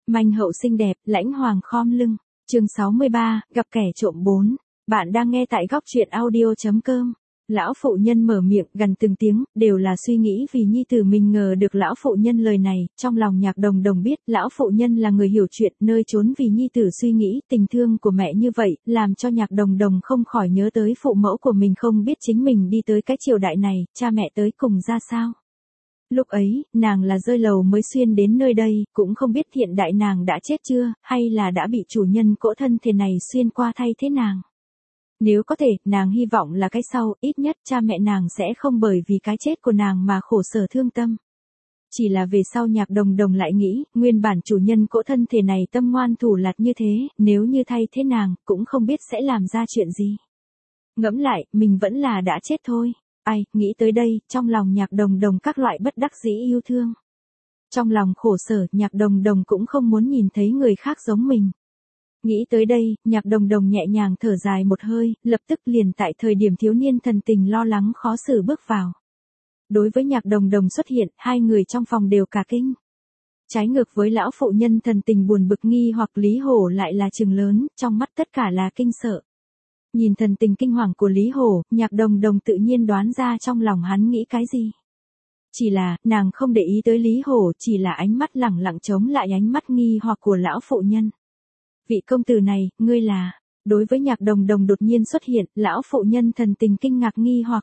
Manh hậu xinh đẹp, lãnh hoàng khom lưng. Chương 63, gặp kẻ trộm 4. Bạn đang nghe tại góc truyện audio.com. Lão phụ nhân mở miệng gần từng tiếng, đều là suy nghĩ vì nhi tử mình ngờ được lão phụ nhân lời này, trong lòng Nhạc Đồng Đồng biết, lão phụ nhân là người hiểu chuyện, nơi trốn vì nhi tử suy nghĩ, tình thương của mẹ như vậy, làm cho Nhạc Đồng Đồng không khỏi nhớ tới phụ mẫu của mình không biết chính mình đi tới cái triều đại này, cha mẹ tới cùng ra sao. Lúc ấy, nàng là rơi lầu mới xuyên đến nơi đây, cũng không biết hiện đại nàng đã chết chưa, hay là đã bị chủ nhân cỗ thân thể này xuyên qua thay thế nàng. Nếu có thể, nàng hy vọng là cái sau, ít nhất cha mẹ nàng sẽ không bởi vì cái chết của nàng mà khổ sở thương tâm. Chỉ là về sau Nhạc Đồng Đồng lại nghĩ, nguyên bản chủ nhân cỗ thân thể này tâm ngoan thủ lạt như thế, nếu như thay thế nàng, cũng không biết sẽ làm ra chuyện gì. Ngẫm lại, mình vẫn là đã chết thôi. Ai, nghĩ tới đây, trong lòng Nhạc Đồng Đồng các loại bất đắc dĩ yêu thương. Trong lòng khổ sở, Nhạc Đồng Đồng cũng không muốn nhìn thấy người khác giống mình. Nghĩ tới đây, Nhạc Đồng Đồng nhẹ nhàng thở dài một hơi, lập tức liền tại thời điểm thiếu niên thần tình lo lắng khó xử bước vào. Đối với Nhạc Đồng Đồng xuất hiện, hai người trong phòng đều cả kinh. Trái ngược với lão phụ nhân thần tình buồn bực nghi hoặc Lý Hổ lại là trừng lớn, trong mắt tất cả là kinh sợ. Nhìn thần tình kinh hoàng của Lý Hổ, Nhạc Đồng Đồng tự nhiên đoán ra trong lòng hắn nghĩ cái gì. Chỉ là, nàng không để ý tới Lý Hổ, chỉ là ánh mắt lẳng lặng chống lại ánh mắt nghi hoặc của lão phụ nhân. Vị công tử này, ngươi là... Đối với Nhạc Đồng Đồng đột nhiên xuất hiện, lão phụ nhân thần tình kinh ngạc nghi hoặc.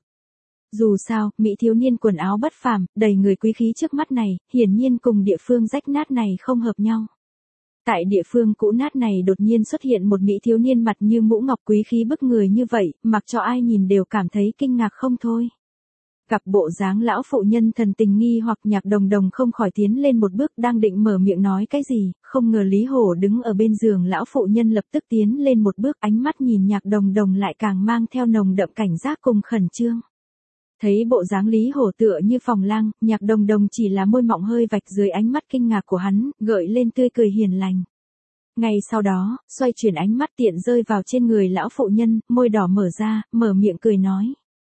Dù sao, mỹ thiếu niên quần áo bất phàm, đầy người quý khí trước mắt này, hiển nhiên cùng địa phương rách nát này không hợp nhau. Tại địa phương cũ nát này đột nhiên xuất hiện một mỹ thiếu niên mặt như mũ ngọc quý khí bức người như vậy, mặc cho ai nhìn đều cảm thấy kinh ngạc không thôi. Gặp bộ dáng lão phụ nhân thần tình nghi hoặc Nhạc Đồng Đồng không khỏi tiến lên một bước đang định mở miệng nói cái gì, không ngờ Lý Hổ đứng ở bên giường lão phụ nhân lập tức tiến lên một bước ánh mắt nhìn Nhạc Đồng Đồng lại càng mang theo nồng đậm cảnh giác cùng khẩn trương. Thấy bộ dáng Lý Hổ tựa như phòng lang, Nhạc Đồng Đồng chỉ là môi mọng hơi vạch dưới ánh mắt kinh ngạc của hắn, gợi lên tươi cười hiền lành. Ngay sau đó, xoay chuyển ánh mắt tiện rơi vào trên người lão phụ nhân, môi đỏ mở ra, mở miệng cười nói.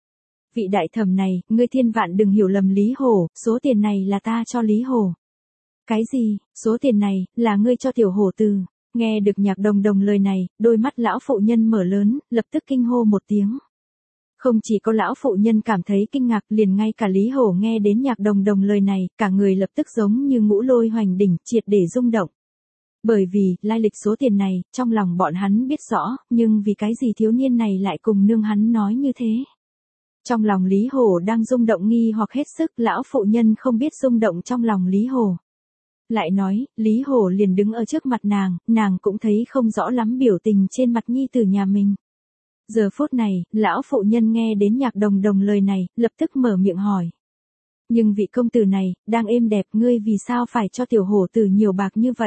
Vị đại thẩm này, ngươi thiên vạn đừng hiểu lầm Lý Hổ, số tiền này là ta cho Lý Hổ. Cái gì, số tiền này, là ngươi cho tiểu hổ từ. Nghe được Nhạc Đồng Đồng lời này, đôi mắt lão phụ nhân mở lớn, lập tức kinh hô một tiếng. Không chỉ có lão phụ nhân cảm thấy kinh ngạc, liền ngay cả Lý Hổ nghe đến Nhạc Đồng Đồng lời này, cả người lập tức giống như ngũ lôi hoành đỉnh, triệt để rung động. Bởi vì, lai lịch số tiền này, trong lòng bọn hắn biết rõ, nhưng vì cái gì thiếu niên này lại cùng nương hắn nói như thế. Trong lòng Lý Hổ đang rung động nghi hoặc hết sức, lão phụ nhân không biết rung động trong lòng Lý Hổ. Lại nói, Lý Hổ liền đứng ở trước mặt nàng cũng thấy không rõ lắm biểu tình trên mặt nhi tử nhà mình. Giờ phút này, lão phụ nhân nghe đến Nhạc Đồng Đồng lời này, lập tức mở miệng hỏi. Nhưng vị công tử này, đang êm đẹp ngươi vì sao phải cho tiểu hổ tử nhiều bạc như vậy?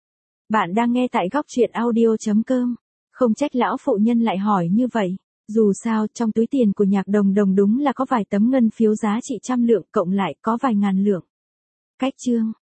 Bạn đang nghe tại góc truyện audio.com. Không trách lão phụ nhân lại hỏi như vậy. Dù sao, trong túi tiền của Nhạc Đồng Đồng đúng là có vài tấm ngân phiếu giá trị 100 lượng cộng lại có vài ngàn lượng. Cách chương,